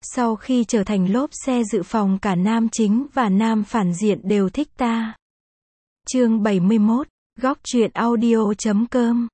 Sau khi trở thành lốp xe dự phòng cả nam chính và nam phản diện đều thích ta. Chương 71, góc truyện audio.com.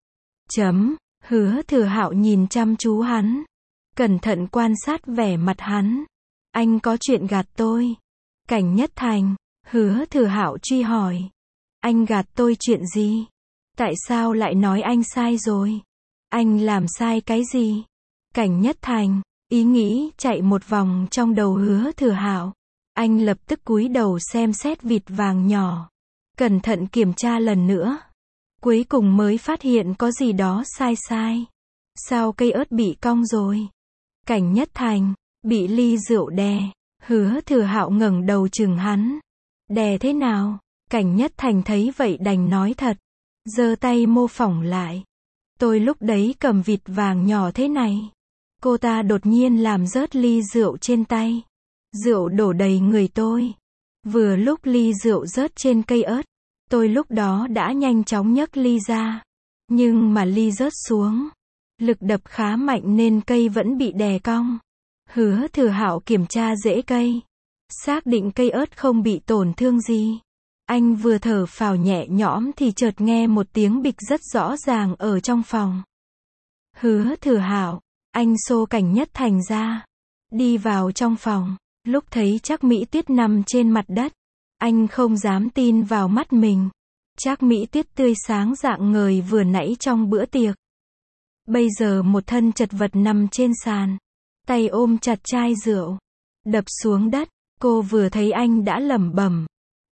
Hứa Thừa Hạo nhìn chăm chú hắn, cẩn thận quan sát vẻ mặt hắn. Anh có chuyện gạt tôi. Cảnh Nhất Thành. Hứa Thừa Hạo truy hỏi. Anh gạt tôi chuyện gì? Tại sao lại nói anh sai rồi? Anh làm sai cái gì? Cảnh Nhất Thành. Ý nghĩ chạy một vòng trong đầu Hứa Thừa Hạo. Anh lập tức cúi đầu xem xét vịt vàng nhỏ, cẩn thận kiểm tra lần nữa. Cuối cùng mới phát hiện có gì đó sai. Sao cây ớt bị cong rồi? Cảnh Nhất Thành. Bị ly rượu đè. Hứa Thừa Hạo ngẩng đầu chừng hắn. Đè thế nào? Cảnh Nhất Thành thấy vậy đành nói thật, giơ tay mô phỏng lại. Tôi lúc đấy cầm vịt vàng nhỏ thế này. Cô ta đột nhiên làm rớt ly rượu trên tay. Rượu đổ đầy người tôi. Vừa lúc ly rượu rớt trên cây ớt, tôi lúc đó đã nhanh chóng nhấc ly ra. Nhưng mà ly rớt xuống, lực đập khá mạnh nên cây vẫn bị đè cong. Hứa Thừa Hạo kiểm tra rễ cây, xác định cây ớt không bị tổn thương gì. Anh vừa thở phào nhẹ nhõm thì chợt nghe một tiếng bịch rất rõ ràng ở trong phòng. Hứa Thừa Hạo, anh xô Cảnh Nhất Thành ra, đi vào trong phòng. Lúc thấy Trác Mỹ Tuyết nằm trên mặt đất, anh không dám tin vào mắt mình. Trác Mỹ Tuyết tươi sáng rạng ngời vừa nãy trong bữa tiệc, bây giờ một thân chật vật nằm trên sàn, tay ôm chặt chai rượu, đập xuống đất. Cô vừa thấy anh đã lẩm bẩm,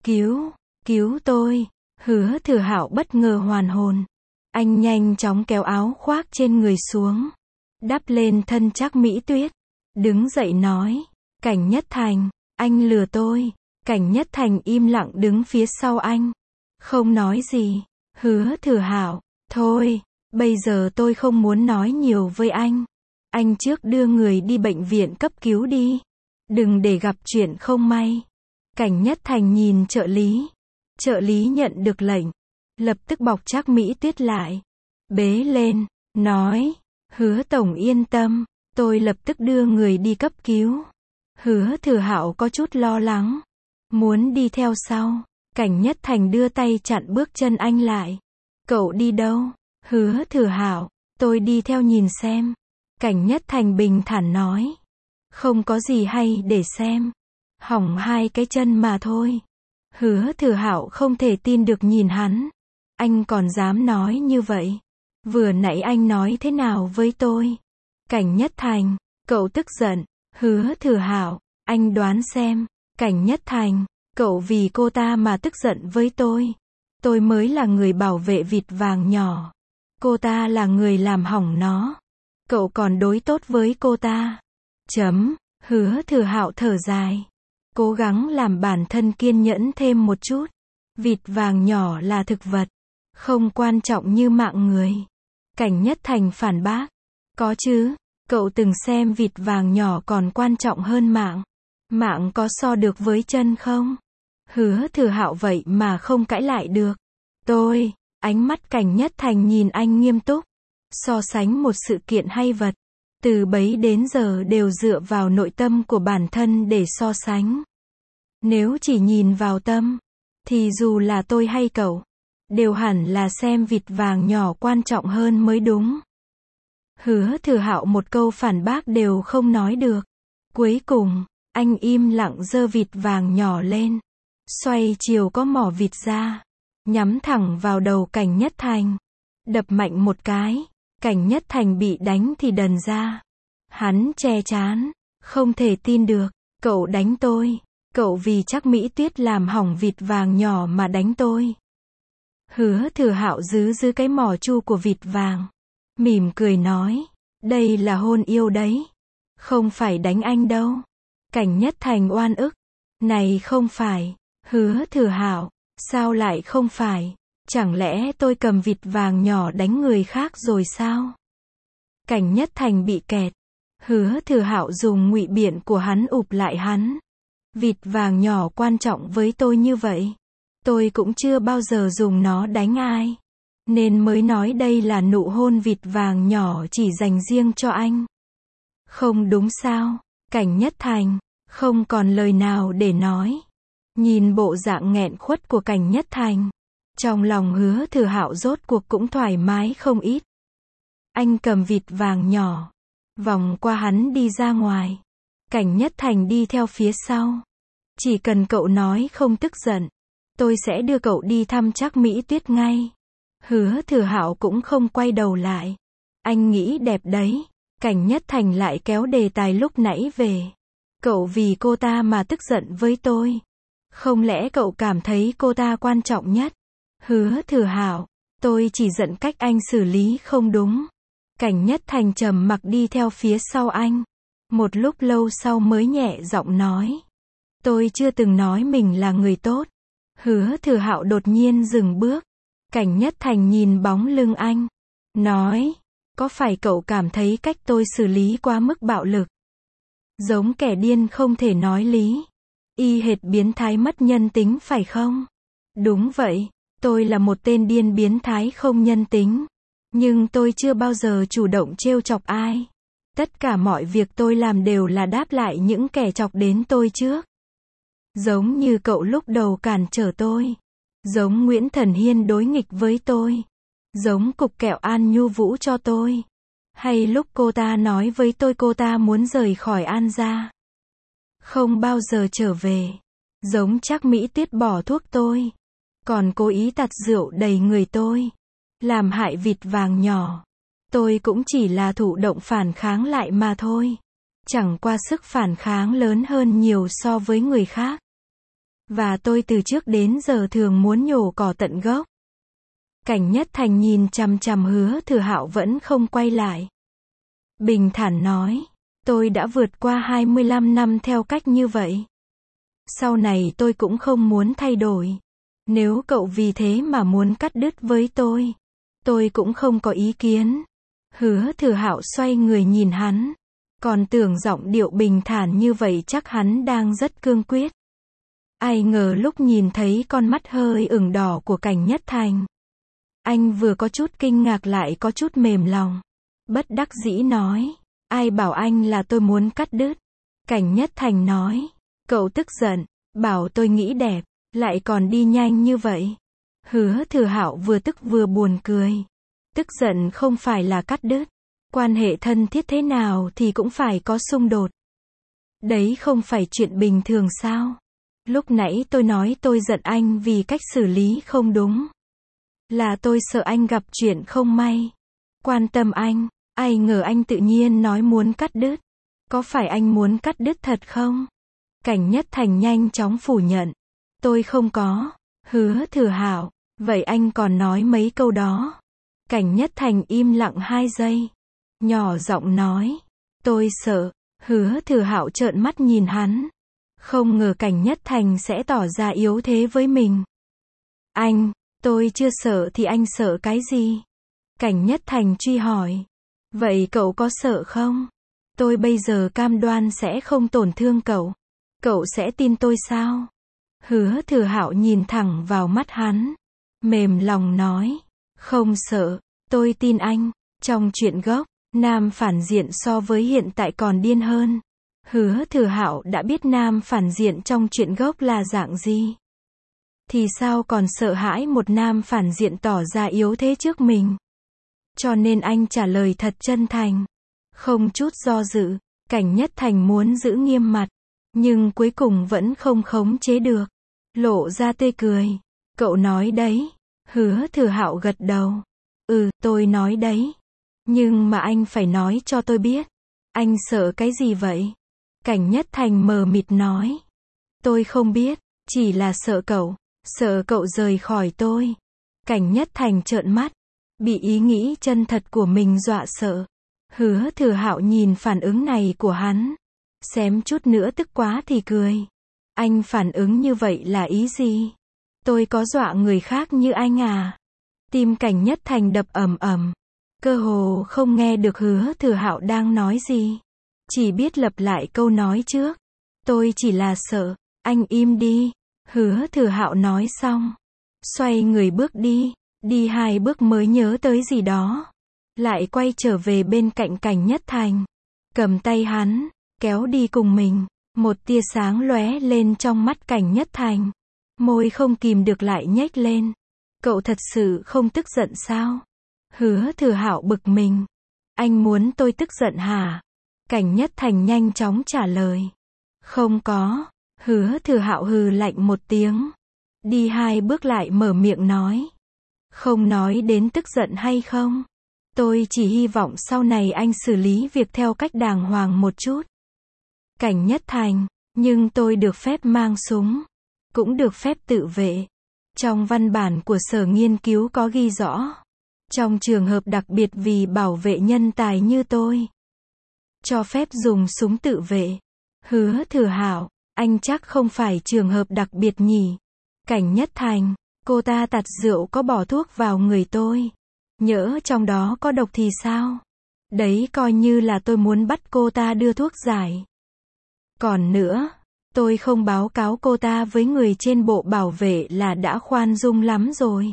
cứu tôi. Hứa Thừa Hạo bất ngờ hoàn hồn. Anh nhanh chóng kéo áo khoác trên người xuống, đắp lên thân Trác Mỹ Tuyết, đứng dậy nói, Cảnh Nhất Thành, anh lừa tôi. Cảnh Nhất Thành im lặng đứng phía sau anh, không nói gì. Hứa Thừa Hạo, thôi, bây giờ tôi không muốn nói nhiều với anh. Anh trước đưa người đi bệnh viện cấp cứu đi, đừng để gặp chuyện không may. Cảnh Nhất Thành nhìn trợ lý. Trợ lý nhận được lệnh, lập tức bọc Trác Mỹ Tuyết lại, bế lên, nói, Hứa tổng yên tâm, tôi lập tức đưa người đi cấp cứu. Hứa Thừa Hạo có chút lo lắng, muốn đi theo sau. Cảnh Nhất Thành đưa tay chặn bước chân anh lại. Cậu đi đâu? Hứa Thừa Hạo, tôi đi theo nhìn xem. Cảnh Nhất Thành bình thản nói, không có gì hay để xem, hỏng hai cái chân mà thôi. Hứa Thừa Hạo không thể tin được nhìn hắn. Anh còn dám nói như vậy? Vừa nãy anh nói thế nào với tôi? Cảnh Nhất Thành, cậu tức giận. Hứa Thừa Hạo, anh đoán xem. Cảnh Nhất Thành, cậu vì cô ta mà tức giận với tôi. Tôi mới là người bảo vệ vịt vàng nhỏ. Cô ta là người làm hỏng nó. Cậu còn đối tốt với cô ta. Hứa Thừa Hạo thở dài, cố gắng làm bản thân kiên nhẫn thêm một chút. Vịt vàng nhỏ là thực vật, không quan trọng như mạng người. Cảnh Nhất Thành phản bác, có chứ, cậu từng xem vịt vàng nhỏ còn quan trọng hơn mạng. Mạng có so được với chân không? Hứa Thừa Hạo vậy mà không cãi lại được. Ánh mắt Cảnh Nhất Thành nhìn anh nghiêm túc. So sánh một sự kiện hay vật, từ bấy đến giờ đều dựa vào nội tâm của bản thân để so sánh. Nếu chỉ nhìn vào tâm, thì dù là tôi hay cậu, đều hẳn là xem vịt vàng nhỏ quan trọng hơn mới đúng. Hứa Thừa Hạo một câu phản bác đều không nói được. Cuối cùng, anh im lặng giơ vịt vàng nhỏ lên, xoay chiều có mỏ vịt ra, nhắm thẳng vào đầu Cảnh Nhất Thành, đập mạnh một cái. Cảnh Nhất Thành bị đánh thì đần ra. Hắn che trán, không thể tin được, cậu đánh tôi. Cậu vì Trác Mỹ Tuyết làm hỏng vịt vàng nhỏ mà đánh tôi. Hứa Thừa Hạo giữ cái mỏ chu của vịt vàng, mỉm cười nói, đây là hôn yêu đấy, không phải đánh anh đâu. Cảnh Nhất Thành oan ức, này không phải. Hứa Thừa Hạo, sao lại không phải? Chẳng lẽ tôi cầm vịt vàng nhỏ đánh người khác rồi sao? Cảnh Nhất Thành bị kẹt. Hứa Thừa Hạo dùng ngụy biện của hắn ụp lại hắn. Vịt vàng nhỏ quan trọng với tôi như vậy, tôi cũng chưa bao giờ dùng nó đánh ai, nên mới nói đây là nụ hôn vịt vàng nhỏ chỉ dành riêng cho anh. Không đúng sao? Cảnh Nhất Thành, không còn lời nào để nói. Nhìn bộ dạng nghẹn khuất của Cảnh Nhất Thành, trong lòng Hứa Thừa Hạo rốt cuộc cũng thoải mái không ít. Anh cầm vịt vàng nhỏ, vòng qua hắn đi ra ngoài. Cảnh Nhất Thành đi theo phía sau. Chỉ cần cậu nói không tức giận, tôi sẽ đưa cậu đi thăm Trác Mỹ Tuyết ngay. Hứa Thừa Hạo cũng không quay đầu lại. Anh nghĩ đẹp đấy. Cảnh Nhất Thành lại kéo đề tài lúc nãy về. Cậu vì cô ta mà tức giận với tôi. Không lẽ cậu cảm thấy cô ta quan trọng nhất? Hứa Thừa Hạo, tôi chỉ giận cách anh xử lý không đúng. Cảnh Nhất Thành trầm mặc đi theo phía sau anh. Một lúc lâu sau mới nhẹ giọng nói. Tôi chưa từng nói mình là người tốt. Hứa Thừa Hạo đột nhiên dừng bước. Cảnh Nhất Thành nhìn bóng lưng anh. Nói, có phải cậu cảm thấy cách tôi xử lý quá mức bạo lực? Giống kẻ điên không thể nói lý. Y hệt biến thái mất nhân tính phải không? Đúng vậy, tôi là một tên điên biến thái không nhân tính. Nhưng tôi chưa bao giờ chủ động trêu chọc ai. Tất cả mọi việc tôi làm đều là đáp lại những kẻ chọc đến tôi trước. Giống như cậu lúc đầu cản trở tôi. Giống Nguyễn Thần Hiên đối nghịch với tôi. Giống cục kẹo An Nhu Vũ cho tôi. Hay lúc cô ta nói với tôi cô ta muốn rời khỏi An gia. Không bao giờ trở về. Giống Trác Mỹ Tuyết bỏ thuốc tôi. Còn cố ý tạt rượu đầy người tôi. Làm hại vịt vàng nhỏ. Tôi cũng chỉ là thụ động phản kháng lại mà thôi. Chẳng qua sức phản kháng lớn hơn nhiều so với người khác. Và tôi từ trước đến giờ thường muốn nhổ cỏ tận gốc. Cảnh Nhất Thành nhìn chằm chằm Hứa Thừa Hạo vẫn không quay lại. Bình thản nói, tôi đã vượt qua 25 năm theo cách như vậy. Sau này tôi cũng không muốn thay đổi. Nếu cậu vì thế mà muốn cắt đứt với tôi cũng không có ý kiến. Hứa Thừa Hạo xoay người nhìn hắn. Còn tưởng giọng điệu bình thản như vậy chắc hắn đang rất cương quyết. Ai ngờ lúc nhìn thấy con mắt hơi ửng đỏ của Cảnh Nhất Thành, anh vừa có chút kinh ngạc lại có chút mềm lòng. Bất đắc dĩ nói, ai bảo anh là tôi muốn cắt đứt. Cảnh Nhất Thành nói, cậu tức giận, bảo tôi nghĩ đẹp, lại còn đi nhanh như vậy. Hứa Thừa Hạo vừa tức vừa buồn cười. Tức giận không phải là cắt đứt. Quan hệ thân thiết thế nào thì cũng phải có xung đột. Đấy không phải chuyện bình thường sao? Lúc nãy tôi nói tôi giận anh vì cách xử lý không đúng. Là tôi sợ anh gặp chuyện không may. Quan tâm anh, ai ngờ anh tự nhiên nói muốn cắt đứt. Có phải anh muốn cắt đứt thật không? Cảnh Nhất Thành nhanh chóng phủ nhận. Tôi không có. Hứa Thừa Hạo, vậy anh còn nói mấy câu đó. Cảnh Nhất Thành im lặng 2 giây. Nhỏ giọng nói, tôi sợ. Hứa Thừa Hạo trợn mắt nhìn hắn. Không ngờ Cảnh Nhất Thành sẽ tỏ ra yếu thế với mình. Anh, tôi chưa sợ thì anh sợ cái gì? Cảnh Nhất Thành truy hỏi. Vậy cậu có sợ không? Tôi bây giờ cam đoan sẽ không tổn thương cậu. Cậu sẽ tin tôi sao? Hứa Thừa Hạo nhìn thẳng vào mắt hắn. Mềm lòng nói. Không sợ, tôi tin anh. Trong chuyện gốc, nam phản diện so với hiện tại còn điên hơn. Hứa Thừa Hạo đã biết nam phản diện trong chuyện gốc là dạng gì. Thì sao còn sợ hãi một nam phản diện tỏ ra yếu thế trước mình. Cho nên anh trả lời thật chân thành. Không chút do dự, Cảnh Nhất Thành muốn giữ nghiêm mặt. Nhưng cuối cùng vẫn không khống chế được. Lộ ra tươi cười. Cậu nói đấy. Hứa Thừa Hạo gật đầu. Tôi nói đấy. Nhưng mà anh phải nói cho tôi biết. Anh sợ cái gì vậy? Cảnh Nhất Thành mờ mịt nói. Tôi không biết, chỉ là sợ cậu rời khỏi tôi. Cảnh Nhất Thành trợn mắt, bị ý nghĩ chân thật của mình dọa sợ. Hứa Thừa Hạo nhìn phản ứng này của hắn, xém chút nữa tức quá thì cười. Anh phản ứng như vậy là ý gì? Tôi có dọa người khác như anh à? Tim Cảnh Nhất Thành đập ầm ầm, cơ hồ không nghe được Hứa Thừa Hạo đang nói gì. Chỉ biết lặp lại câu nói trước. Tôi chỉ là sợ. Anh im đi. Hứa Thừa Hạo nói xong, xoay người bước đi. Đi 2 bước mới nhớ tới gì đó. Lại quay trở về bên cạnh Cảnh Nhất Thành. Cầm tay hắn. kéo đi cùng mình. Một tia sáng lóe lên trong mắt Cảnh Nhất Thành. Môi không kìm được lại nhếch lên. Cậu thật sự không tức giận sao? Hứa Thừa Hạo bực mình. Anh muốn tôi tức giận hả? Cảnh Nhất Thành nhanh chóng trả lời. Không có. Hứa Thừa Hạo hừ lạnh một tiếng. Đi 2 bước lại mở miệng nói. Không nói đến tức giận hay không. Tôi chỉ hy vọng sau này anh xử lý việc theo cách đàng hoàng một chút. Cảnh Nhất Thành, nhưng tôi được phép mang súng. Cũng được phép tự vệ. Trong văn bản của Sở Nghiên cứu có ghi rõ. Trong trường hợp đặc biệt vì bảo vệ nhân tài như tôi. Cho phép dùng súng tự vệ. Hứa Thừa Hạo, anh chắc không phải trường hợp đặc biệt nhỉ? Cảnh Nhất Thành, cô ta tạt rượu có bỏ thuốc vào người tôi. Nhỡ trong đó có độc thì sao? Đấy coi như là tôi muốn bắt cô ta đưa thuốc giải. Còn nữa, tôi không báo cáo cô ta với người trên bộ bảo vệ là đã khoan dung lắm rồi.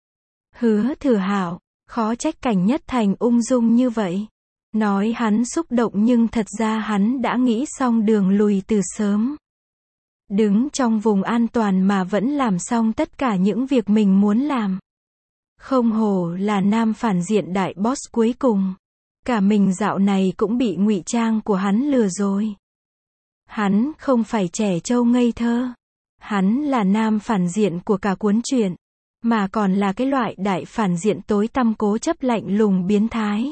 Hứa Thừa Hạo, khó trách Cảnh Nhất Thành ung dung như vậy. Nói hắn xúc động nhưng thật ra hắn đã nghĩ xong đường lùi từ sớm. Đứng trong vùng an toàn mà vẫn làm xong tất cả những việc mình muốn làm. Không hổ là nam phản diện đại boss cuối cùng. Cả mình dạo này cũng bị ngụy trang của hắn lừa rồi. Hắn không phải trẻ trâu ngây thơ. Hắn là nam phản diện của cả cuốn truyện. Mà còn là cái loại đại phản diện tối tăm cố chấp lạnh lùng biến thái.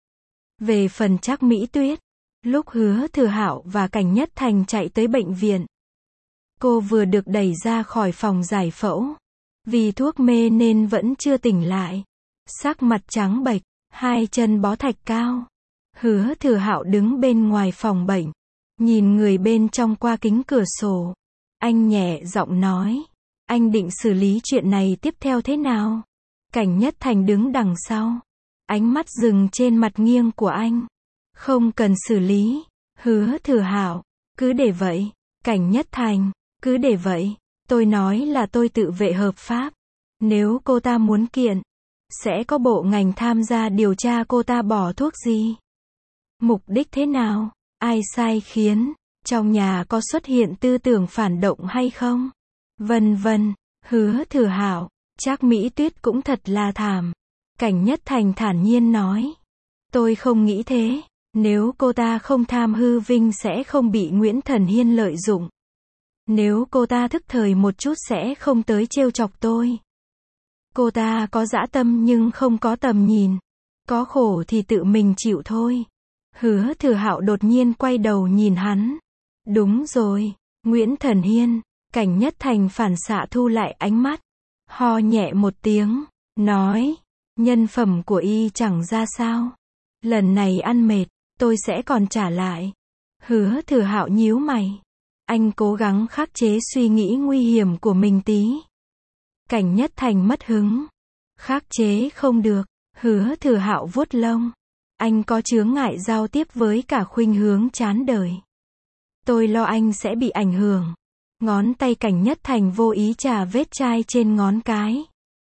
Về phần Trác Mỹ Tuyết, lúc Hứa Thừa Hạo và Cảnh Nhất Thành chạy tới bệnh viện. Cô vừa được đẩy ra khỏi phòng giải phẫu. Vì thuốc mê nên vẫn chưa tỉnh lại. Sắc mặt trắng bệch, 2 chân bó thạch cao. Hứa Thừa Hạo đứng bên ngoài phòng bệnh. Nhìn người bên trong qua kính cửa sổ. Anh nhẹ giọng nói. Anh định xử lý chuyện này tiếp theo thế nào? Cảnh Nhất Thành đứng đằng sau. Ánh mắt dừng trên mặt nghiêng của anh. Không cần xử lý. Hứa Thừa Hạo, cứ để vậy. Cảnh Nhất Thành, cứ để vậy. Tôi nói là tôi tự vệ hợp pháp. Nếu cô ta muốn kiện, sẽ có bộ ngành tham gia điều tra cô ta bỏ thuốc gì. Mục đích thế nào? Ai sai khiến? Trong nhà có xuất hiện tư tưởng phản động hay không? Vân vân. Hứa Thừa Hạo, Trác Mỹ Tuyết cũng thật là thảm. Cảnh Nhất Thành thản nhiên nói. Tôi không nghĩ thế. Nếu cô ta không tham hư vinh sẽ không bị Nguyễn Thần Hiên lợi dụng. Nếu cô ta thức thời một chút sẽ không tới trêu chọc tôi. Cô ta có dã tâm nhưng không có tầm nhìn. Có khổ thì tự mình chịu thôi. Hứa Thừa Hạo đột nhiên quay đầu nhìn hắn. Đúng rồi, Nguyễn Thần Hiên. Cảnh Nhất Thành phản xạ thu lại ánh mắt. Ho nhẹ một tiếng, nói. Nhân phẩm của y chẳng ra sao. Lần này ăn mệt, tôi sẽ còn trả lại. Hứa Thừa Hạo nhíu mày. Anh cố gắng khắc chế suy nghĩ nguy hiểm của mình tí. Cảnh Nhất Thành mất hứng. Khắc chế không được. Hứa Thừa Hạo vuốt lông. Anh có chướng ngại giao tiếp với cả khuynh hướng chán đời. Tôi lo anh sẽ bị ảnh hưởng. Ngón tay Cảnh Nhất Thành vô ý chà vết chai trên ngón cái.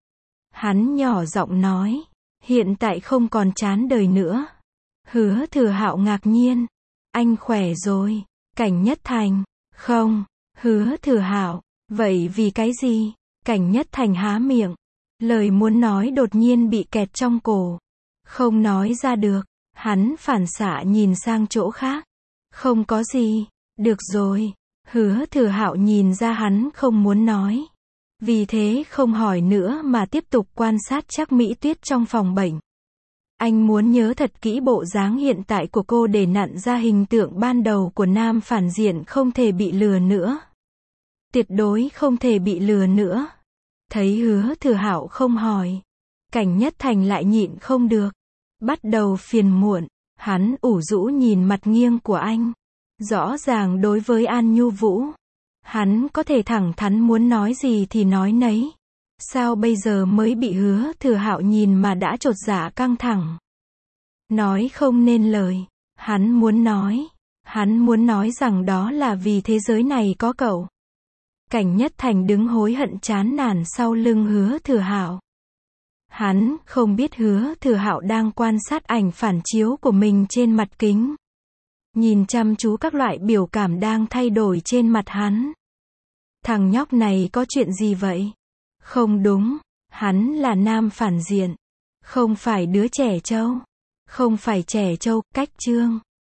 Hắn nhỏ giọng nói. Hiện tại không còn chán đời nữa. Hứa Thừa Hạo ngạc nhiên. Anh khỏe rồi. Cảnh Nhất Thành. Không. Hứa Thừa Hạo. Vậy vì cái gì? Cảnh Nhất Thành há miệng. Lời muốn nói đột nhiên bị kẹt trong cổ. Không nói ra được. Hắn phản xạ nhìn sang chỗ khác. Không có gì. Được rồi. Hứa Thừa Hạo nhìn ra hắn không muốn nói. Vì thế không hỏi nữa mà tiếp tục quan sát Trác Mỹ Tuyết trong phòng bệnh. Anh muốn nhớ thật kỹ bộ dáng hiện tại của cô để nặn ra hình tượng ban đầu của nam phản diện không thể bị lừa nữa. Tuyệt đối không thể bị lừa nữa. Thấy Hứa Thừa Hạo không hỏi. Cảnh Nhất Thành lại nhịn không được. Bắt đầu phiền muộn. Hắn ủ rũ nhìn mặt nghiêng của anh. Rõ ràng đối với An Nhu Vũ. Hắn có thể thẳng thắn muốn nói gì thì nói nấy. Sao bây giờ mới bị Hứa Thừa Hạo nhìn mà đã chột dạ căng thẳng. Nói không nên lời. Hắn muốn nói rằng đó là vì thế giới này có cậu. Cảnh Nhất Thành đứng hối hận chán nản sau lưng Hứa Thừa Hạo. Hắn không biết Hứa Thừa Hạo đang quan sát ảnh phản chiếu của mình trên mặt kính. nhìn chăm chú các loại biểu cảm đang thay đổi trên mặt hắn. Thằng nhóc này có chuyện gì vậy? Không đúng, hắn là nam phản diện, không phải đứa trẻ trâu, không phải trẻ trâu, cách chương.